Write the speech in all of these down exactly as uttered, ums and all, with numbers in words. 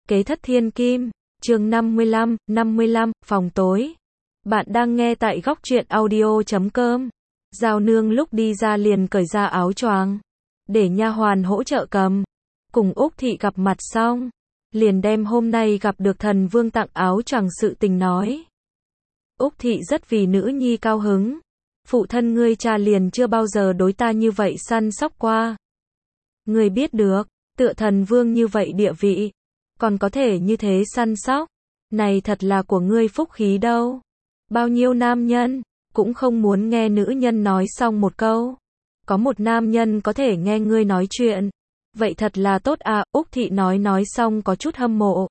Kế thất thiên kim, chương năm mươi lăm, năm mươi lăm, phòng tối. Bạn đang nghe tại góc truyện audio chấm com. Giao nương lúc đi ra liền cởi ra áo choàng, để nha hoàn hỗ trợ cầm. Cùng Úc Thị gặp mặt xong, liền đem hôm nay gặp được thần vương tặng áo choàng sự tình nói. Úc Thị rất vì nữ nhi cao hứng. Phụ thân ngươi cha liền chưa bao giờ đối ta như vậy săn sóc qua. Ngươi biết được, tựa thần vương như vậy địa vị, còn có thể như thế săn sóc, này thật là của ngươi phúc khí đâu. Bao nhiêu nam nhân cũng không muốn nghe nữ nhân nói xong một câu, có một nam nhân có thể nghe ngươi nói chuyện, vậy thật là tốt à. Úc Thị nói nói xong có chút hâm mộ.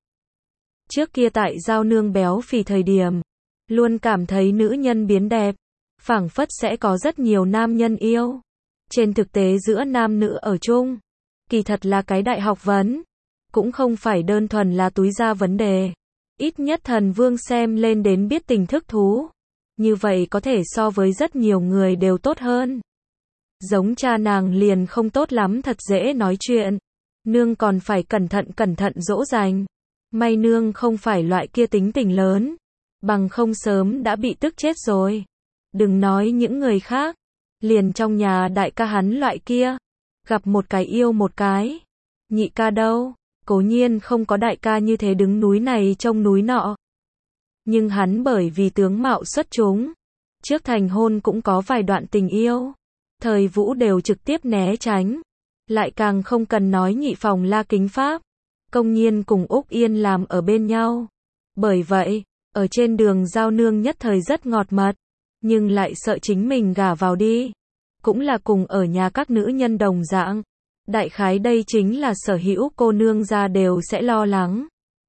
Trước kia tại Giao nương béo phì thời điểm, luôn cảm thấy nữ nhân biến đẹp, phảng phất sẽ có rất nhiều nam nhân yêu. Trên thực tế giữa nam nữ ở chung, kỳ thật là cái đại học vấn, cũng không phải đơn thuần là túi ra vấn đề. Ít nhất thần vương xem lên đến biết tình thức thú, như vậy có thể so với rất nhiều người đều tốt hơn. Giống cha nàng liền không tốt lắm, thật dễ nói chuyện, nương còn phải cẩn thận cẩn thận dỗ dành. May nương không phải loại kia tính tình lớn, bằng không sớm đã bị tức chết rồi. Đừng nói những người khác, liền trong nhà đại ca hắn loại kia, gặp một cái yêu một cái. Nhị ca đâu, cố nhiên không có đại ca như thế đứng núi này trông núi nọ. Nhưng hắn bởi vì tướng mạo xuất chúng, trước thành hôn cũng có vài đoạn tình yêu. Thời Vũ đều trực tiếp né tránh, lại càng không cần nói nhị phòng La Kính Pháp, công nhiên cùng Úc Yên làm ở bên nhau. Bởi vậy, ở trên đường Giao nương nhất thời rất ngọt mật, nhưng lại sợ chính mình gả vào đi, cũng là cùng ở nhà các nữ nhân đồng dạng. Đại khái đây chính là sở hữu cô nương gia đều sẽ lo lắng.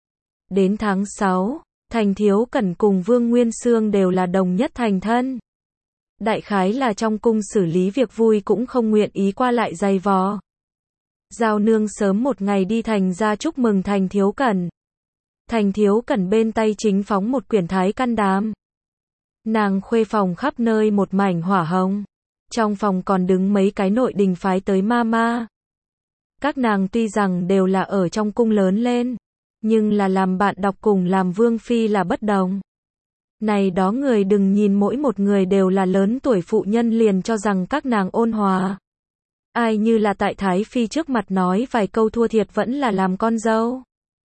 Đến tháng sáu, Thành Thiếu Cẩn cùng Vương Nguyên Xương đều là đồng nhất thành thân. Đại khái là trong cung xử lý việc vui cũng không nguyện ý qua lại dày vò. Giao nương sớm một ngày đi thành ra chúc mừng Thành Thiếu Cẩn. Thành Thiếu Cẩn bên tay chính phóng một quyển Thái Căn Đàm. Nàng khuê phòng khắp nơi một mảnh hỏa hồng. Trong phòng còn đứng mấy cái nội đình phái tới ma ma. Các nàng tuy rằng đều là ở trong cung lớn lên, nhưng là làm bạn đọc cùng làm vương phi là bất đồng. Này đó người đừng nhìn mỗi một người đều là lớn tuổi phụ nhân liền cho rằng các nàng ôn hòa. Ai như là tại Thái Phi trước mặt nói vài câu thua thiệt vẫn là làm con dâu.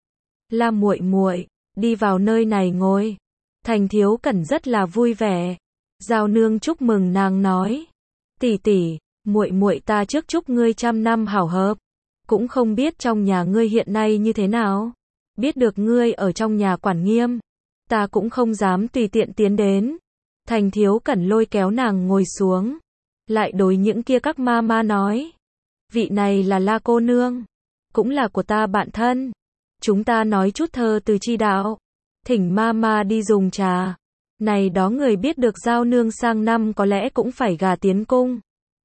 La muội muội, đi vào nơi này ngồi. Thành Thiếu Cẩn rất là vui vẻ. Giao nương chúc mừng nàng nói, tỷ tỷ, muội muội ta trước chúc ngươi trăm năm hảo hợp. Cũng không biết trong nhà ngươi hiện nay như thế nào. Biết được ngươi ở trong nhà quản nghiêm, ta cũng không dám tùy tiện tiến đến. Thành Thiếu Cẩn lôi kéo nàng ngồi xuống, lại đối những kia các ma ma nói, vị này là La cô nương, cũng là của ta bạn thân. Chúng ta nói chút thơ từ chi đạo, thỉnh ma ma đi dùng trà. Này đó người biết được Giao nương sang năm có lẽ cũng phải gả tiến cung,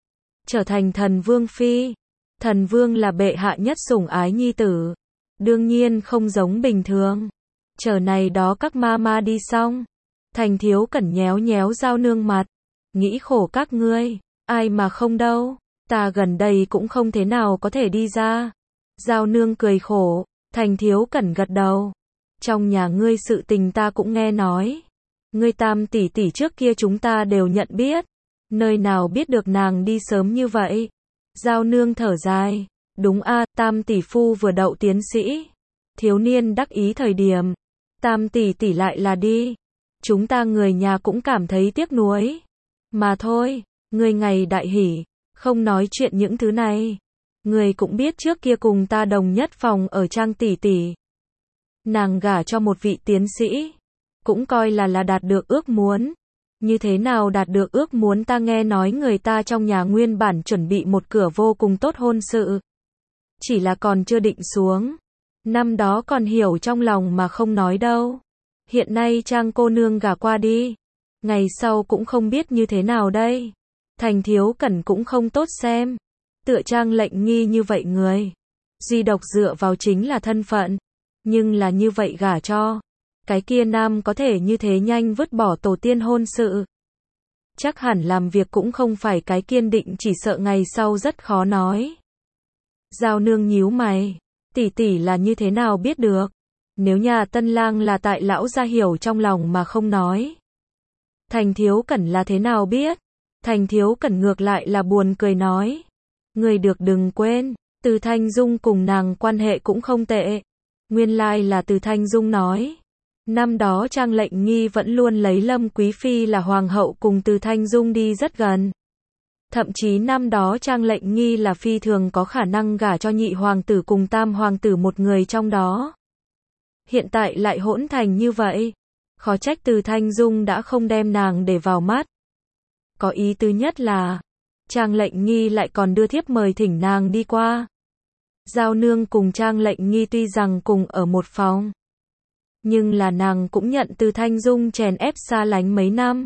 trở thành thần vương phi. Thần vương là bệ hạ nhất sủng ái nhi tử, đương nhiên không giống bình thường. Chờ này đó các ma ma đi xong, Thành Thiếu Cẩn nhéo nhéo Giao nương mặt, nghĩ khổ các ngươi, ai mà không đâu, ta gần đây cũng không thế nào có thể đi ra. Giao nương cười khổ. Thành Thiếu Cẩn gật đầu, trong nhà ngươi sự tình ta cũng nghe nói, ngươi tam tỷ tỷ trước kia chúng ta đều nhận biết, nơi nào biết được nàng đi sớm như vậy. Giao nương thở dài, đúng a, tam tỷ phu vừa đậu tiến sĩ, thiếu niên đắc ý thời điểm, tam tỷ tỷ lại là đi, chúng ta người nhà cũng cảm thấy tiếc nuối. Mà thôi, ngươi ngày đại hỉ, không nói chuyện những thứ này. Người cũng biết trước kia cùng ta đồng nhất phòng ở Trang tỷ tỷ, nàng gả cho một vị tiến sĩ, cũng coi là là đạt được ước muốn. Như thế nào đạt được ước muốn? Ta nghe nói người ta trong nhà nguyên bản chuẩn bị một cửa vô cùng tốt hôn sự, chỉ là còn chưa định xuống. Năm đó còn hiểu trong lòng mà không nói đâu. Hiện nay Trang cô nương gả qua đi, ngày sau cũng không biết như thế nào đây. Thành Thiếu Cẩn cũng không tốt xem. Tựa Trang lệnh nghi như vậy người, duy độc dựa vào chính là thân phận, nhưng là như vậy gả cho cái kia nam có thể như thế nhanh vứt bỏ tổ tiên hôn sự, chắc hẳn làm việc cũng không phải cái kiên định, chỉ sợ ngày sau rất khó nói. Giao nương nhíu mày, tỷ tỷ là như thế nào biết được? Nếu nhà tân lang là tại lão gia hiểu trong lòng mà không nói. Thành Thiếu Cẩn là thế nào biết? Thành Thiếu Cẩn ngược lại là buồn cười nói. Người được đừng quên, Từ Thanh Dung cùng nàng quan hệ cũng không tệ. Nguyên lai là Từ Thanh Dung nói. Năm đó Trang Lệnh Nghi vẫn luôn lấy Lâm Quý Phi là hoàng hậu cùng Từ Thanh Dung đi rất gần. Thậm chí năm đó Trang Lệnh Nghi là phi thường có khả năng gả cho nhị hoàng tử cùng tam hoàng tử một người trong đó. Hiện tại lại hỗn thành như vậy. Khó trách Từ Thanh Dung đã không đem nàng để vào mắt. Có ý tứ nhất là, Trang Lệnh Nghi lại còn đưa thiếp mời thỉnh nàng đi qua. Giao nương cùng Trang Lệnh Nghi tuy rằng cùng ở một phòng, nhưng là nàng cũng nhận Từ Thanh Dung chèn ép xa lánh mấy năm.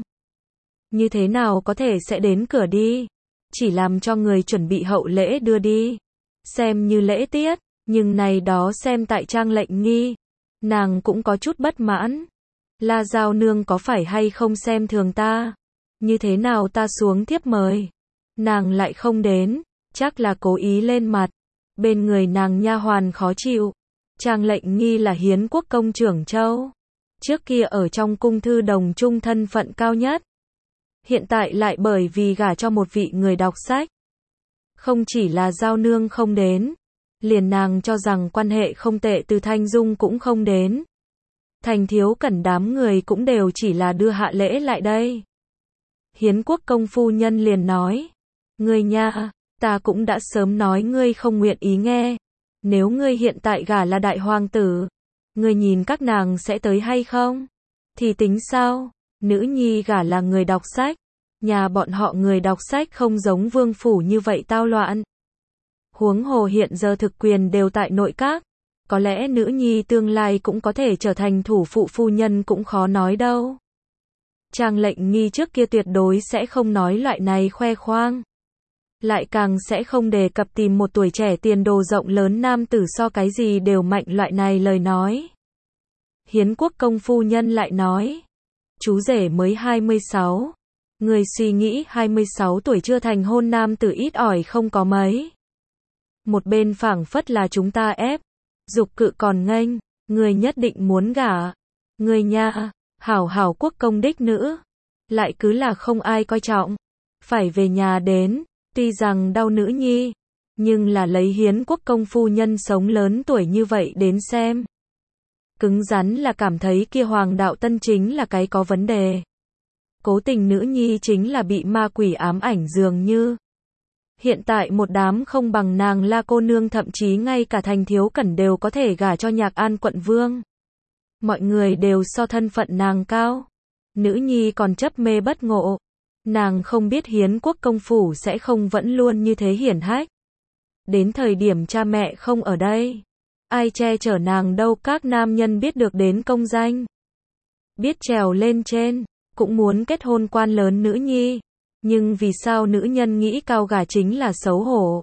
Như thế nào có thể sẽ đến cửa đi, chỉ làm cho người chuẩn bị hậu lễ đưa đi, xem như lễ tiết, nhưng này đó xem tại Trang Lệnh Nghi, nàng cũng có chút bất mãn. La Giao nương có phải hay không xem thường ta? Như thế nào ta xuống thiếp mời, nàng lại không đến, chắc là cố ý lên mặt. Bên người nàng nha hoàn khó chịu. Trang Lệnh Nghi là Hiến Quốc công trưởng châu, trước kia ở trong cung thư đồng trung thân phận cao nhất. Hiện tại lại bởi vì gả cho một vị người đọc sách. Không chỉ là Giao nương không đến, liền nàng cho rằng quan hệ không tệ Từ Thanh Dung cũng không đến. Thành Thiếu Cẩn đám người cũng đều chỉ là đưa hạ lễ lại đây. Hiến Quốc công phu nhân liền nói, ngươi nha, ta cũng đã sớm nói ngươi không nguyện ý nghe. Nếu ngươi hiện tại gả là đại hoàng tử, ngươi nhìn các nàng sẽ tới hay không? Thì tính sao? Nữ nhi gả là người đọc sách. Nhà bọn họ người đọc sách không giống vương phủ như vậy tao loạn. Huống hồ hiện giờ thực quyền đều tại nội các. Có lẽ nữ nhi tương lai cũng có thể trở thành thủ phụ phu nhân cũng khó nói đâu. Trang Lệnh Nghi trước kia tuyệt đối sẽ không nói loại này khoe khoang. Lại càng sẽ không đề cập tìm một tuổi trẻ tiền đồ rộng lớn nam tử so cái gì đều mạnh loại này lời nói. Hiến Quốc công phu nhân lại nói, chú rể mới hai mươi sáu. Người suy nghĩ hai mươi sáu tuổi chưa thành hôn nam tử ít ỏi không có mấy. Một bên phảng phất là chúng ta ép, dục cự còn nghênh, người nhất định muốn gả. Người nha, hảo hảo quốc công đích nữ, lại cứ là không ai coi trọng. Phải về nhà đến, tuy rằng đau nữ nhi, nhưng là lấy Hiến Quốc công phu nhân sống lớn tuổi như vậy đến xem. Cứng rắn là cảm thấy kia Hoàng đạo tân chính là cái có vấn đề. Cố tình nữ nhi chính là bị ma quỷ ám ảnh dường như. Hiện tại một đám không bằng nàng La cô nương, thậm chí ngay cả Thành Thiếu Cẩn đều có thể gả cho Nhạc An quận vương. Mọi người đều so thân phận nàng cao. Nữ nhi còn chấp mê bất ngộ. Nàng không biết Hiến Quốc công phủ sẽ không vẫn luôn như thế hiển hách. Đến thời điểm cha mẹ không ở đây, ai che chở nàng đâu. Các nam nhân biết được đến công danh, biết trèo lên trên, cũng muốn kết hôn quan lớn nữ nhi. Nhưng vì sao nữ nhân nghĩ cao gả chính là xấu hổ?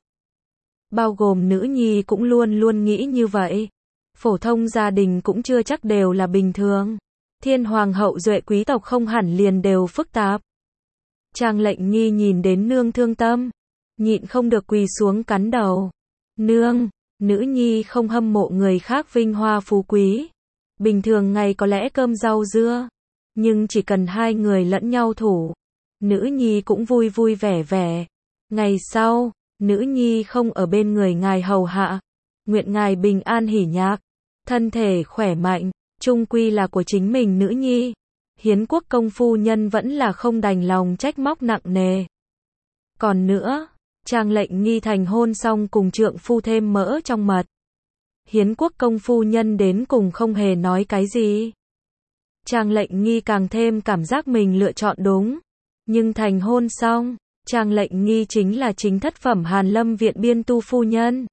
Bao gồm nữ nhi cũng luôn luôn nghĩ như vậy. Phổ thông gia đình cũng chưa chắc đều là bình thường. Thiên hoàng hậu duệ quý tộc không hẳn liền đều phức tạp. Trang Lệnh Nghi nhìn đến nương thương tâm, nhịn không được quỳ xuống cắn đầu. Nương, nữ nhi không hâm mộ người khác vinh hoa phú quý. Bình thường ngày có lẽ cơm rau dưa, nhưng chỉ cần hai người lẫn nhau thủ, nữ nhi cũng vui vui vẻ vẻ. Ngày sau, nữ nhi không ở bên người ngài hầu hạ, nguyện ngài bình an hỉ nhạc, thân thể khỏe mạnh, chung quy là của chính mình nữ nhi. Hiến Quốc công phu nhân vẫn là không đành lòng trách móc nặng nề. Còn nữa, Trang Lệnh Nghi thành hôn xong cùng trượng phu thêm mỡ trong mật. Hiến Quốc công phu nhân đến cùng không hề nói cái gì. Trang Lệnh Nghi càng thêm cảm giác mình lựa chọn đúng. Nhưng thành hôn xong, Trang Lệnh Nghi chính là chính thất phẩm Hàn Lâm viện biên tu phu nhân.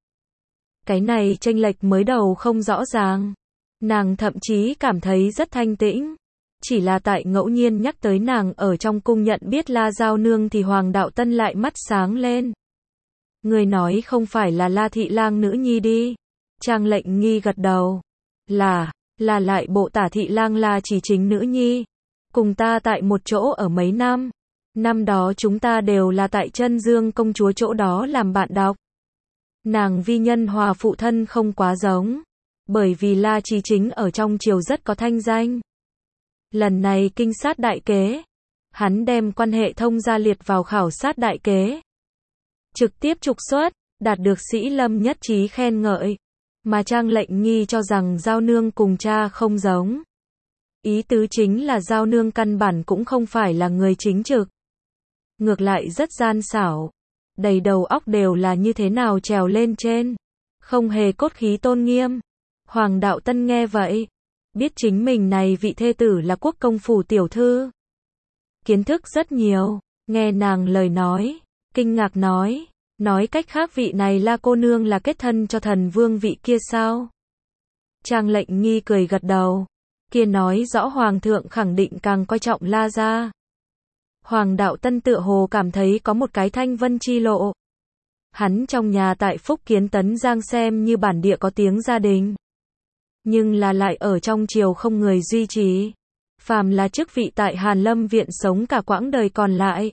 Cái này chênh lệch mới đầu không rõ ràng. Nàng thậm chí cảm thấy rất thanh tĩnh. Chỉ là tại ngẫu nhiên nhắc tới nàng ở trong cung nhận biết La Giao nương thì Hoàng đạo tân lại mắt sáng lên. Người nói không phải là La thị lang nữ nhi đi. Trang Lệnh Nghi gật đầu. Là, là lại bộ tả thị lang là chỉ chính nữ nhi. Cùng ta tại một chỗ ở mấy năm. Năm đó chúng ta đều là tại Chân Dương công chúa chỗ đó làm bạn đọc. Nàng vi nhân hòa phụ thân không quá giống. Bởi vì La Chí Chính ở trong triều rất có thanh danh. Lần này kinh sát đại kế, hắn đem quan hệ thông gia liệt vào khảo sát đại kế. Trực tiếp trục xuất, đạt được Sĩ Lâm nhất trí khen ngợi. Mà Trang Lệnh Nghi cho rằng Giao Nương cùng cha không giống. Ý tứ chính là Giao Nương căn bản cũng không phải là người chính trực. Ngược lại rất gian xảo. Đầy đầu óc đều là như thế nào trèo lên trên. Không hề cốt khí tôn nghiêm. Hoàng Đạo Tân nghe vậy. Biết chính mình này vị thê tử là quốc công phủ tiểu thư. Kiến thức rất nhiều. Nghe nàng lời nói. Kinh ngạc nói. Nói cách khác vị này La cô nương là kết thân cho thần vương vị kia sao? Trang Lệnh Nghi cười gật đầu. Kia nói rõ Hoàng thượng khẳng định càng coi trọng La gia. Hoàng Đạo Tân tựa hồ cảm thấy có một cái thanh vân chi lộ. Hắn trong nhà tại Phúc Kiến Tấn Giang xem như bản địa có tiếng gia đình. Nhưng là lại ở trong triều không người duy trì. Phàm là chức vị tại Hàn Lâm Viện sống cả quãng đời còn lại.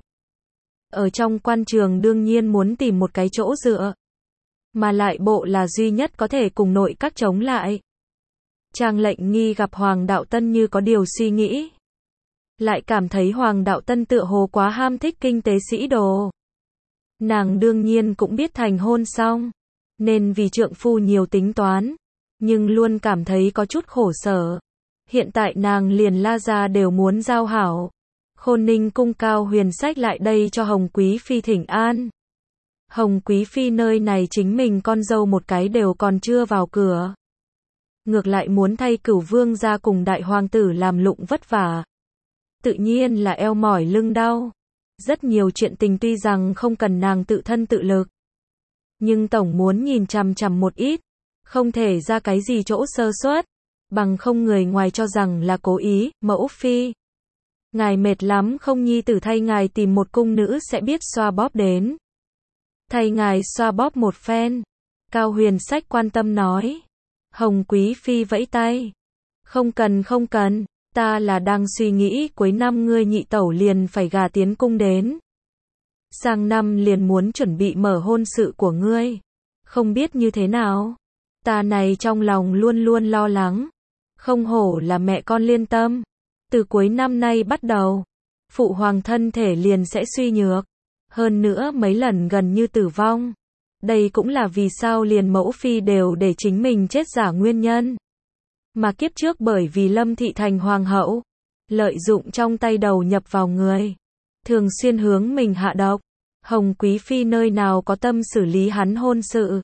Ở trong quan trường đương nhiên muốn tìm một cái chỗ dựa. Mà lại bộ là duy nhất có thể cùng nội các chống lại. Trang Lệnh Nghi gặp Hoàng Đạo Tân như có điều suy nghĩ. Lại cảm thấy Hoàng Đạo Tân tựa hồ quá ham thích kinh tế sĩ đồ. Nàng đương nhiên cũng biết thành hôn xong. Nên vì trượng phu nhiều tính toán. Nhưng luôn cảm thấy có chút khổ sở. Hiện tại nàng liền La gia đều muốn giao hảo. Khôn Ninh cung Cao Huyền Sách lại đây cho Hồng Quý Phi thỉnh an. Hồng Quý Phi nơi này chính mình con dâu một cái đều còn chưa vào cửa. Ngược lại muốn thay Cửu Vương gia cùng đại hoàng tử làm lụng vất vả. Tự nhiên là eo mỏi lưng đau. Rất nhiều chuyện tình tuy rằng không cần nàng tự thân tự lực. Nhưng tổng muốn nhìn chằm chằm một ít. Không thể ra cái gì chỗ sơ suất. Bằng không người ngoài cho rằng là cố ý, mẫu phi. Ngài mệt lắm không nhi tử thay ngài tìm một cung nữ sẽ biết xoa bóp đến. Thay ngài xoa bóp một phen. Cao Huyền Sách quan tâm nói. Hồng Quý Phi vẫy tay. Không cần không cần, ta là đang suy nghĩ cuối năm ngươi nhị tẩu liền phải gả tiến cung đến. Sang năm liền muốn chuẩn bị mở hôn sự của ngươi. Không biết như thế nào. Ta này trong lòng luôn luôn lo lắng. Không hổ là mẹ con liên tâm. Từ cuối năm nay bắt đầu, phụ hoàng thân thể liền sẽ suy nhược. Hơn nữa mấy lần gần như tử vong. Đây cũng là vì sao liền mẫu phi đều để chính mình chết giả nguyên nhân. Mà kiếp trước bởi vì Lâm Thị thành hoàng hậu, lợi dụng trong tay đầu nhập vào người. Thường xuyên hướng mình hạ độc. Hồng Quý Phi nơi nào có tâm xử lý hắn hôn sự.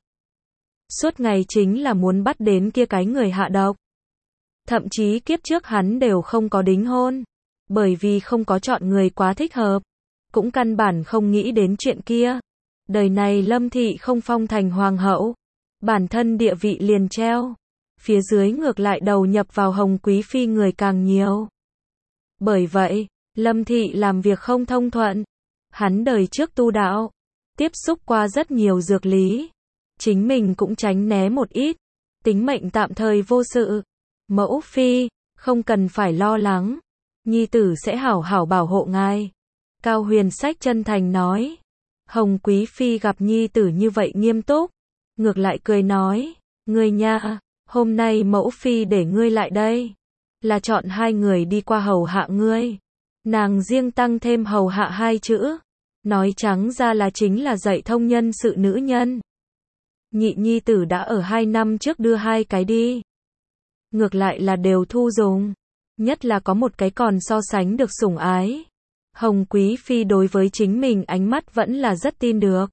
Suốt ngày chính là muốn bắt đến kia cái người hạ độc. Thậm chí kiếp trước hắn đều không có đính hôn. Bởi vì không có chọn người quá thích hợp. Cũng căn bản không nghĩ đến chuyện kia. Đời này Lâm Thị không phong thành hoàng hậu. Bản thân địa vị liền treo. Phía dưới ngược lại đầu nhập vào Hồng Quý Phi người càng nhiều. Bởi vậy, Lâm Thị làm việc không thông thuận. Hắn đời trước tu đạo. Tiếp xúc qua rất nhiều dược lý. Chính mình cũng tránh né một ít. Tính mệnh tạm thời vô sự. Mẫu Phi, không cần phải lo lắng. Nhi tử sẽ hảo hảo bảo hộ ngài. Cao Huyền Sách chân thành nói. Hồng Quý Phi gặp nhi tử như vậy nghiêm túc. Ngược lại cười nói. Ngươi nha, hôm nay mẫu phi để ngươi lại đây. Là chọn hai người đi qua hầu hạ ngươi. Nàng riêng tăng thêm hầu hạ hai chữ. Nói trắng ra là chính là dạy thông nhân sự nữ nhân. Nhị nhi tử đã ở hai năm trước đưa hai cái đi. Ngược lại là đều thu dùng. Nhất là có một cái còn so sánh được sủng ái. Hồng Quý Phi đối với chính mình ánh mắt vẫn là rất tin được.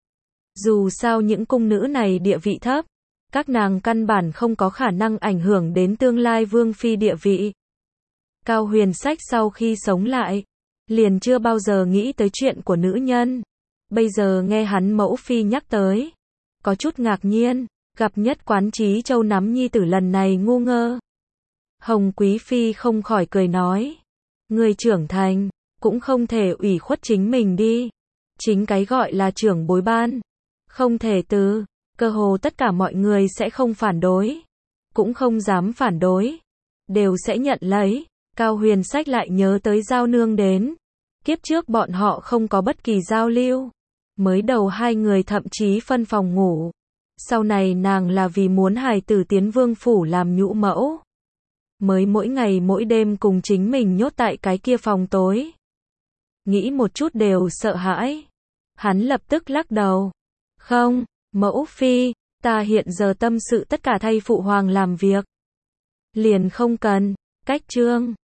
Dù sao những cung nữ này địa vị thấp, các nàng căn bản không có khả năng ảnh hưởng đến tương lai vương phi địa vị. Cao Huyền Sách sau khi sống lại, liền chưa bao giờ nghĩ tới chuyện của nữ nhân. Bây giờ nghe hắn mẫu phi nhắc tới, có chút ngạc nhiên, gặp nhất Quán Trí Châu nắm nhi tử lần này ngu ngơ. Hồng Quý Phi không khỏi cười nói, người trưởng thành, cũng không thể ủy khuất chính mình đi. Chính cái gọi là trưởng bối ban, không thể từ, cơ hồ tất cả mọi người sẽ không phản đối, cũng không dám phản đối, đều sẽ nhận lấy. Cao Huyền Sách lại nhớ tới Giao Nương đến. Kiếp trước bọn họ không có bất kỳ giao lưu. Mới đầu hai người thậm chí phân phòng ngủ. Sau này nàng là vì muốn hài tử tiến vương phủ làm nhũ mẫu. Mới mỗi ngày mỗi đêm cùng chính mình nhốt tại cái kia phòng tối. Nghĩ một chút đều sợ hãi. Hắn lập tức lắc đầu. Không, mẫu phi, ta hiện giờ tâm sự tất cả thay phụ hoàng làm việc. Liền không cần, cách chương.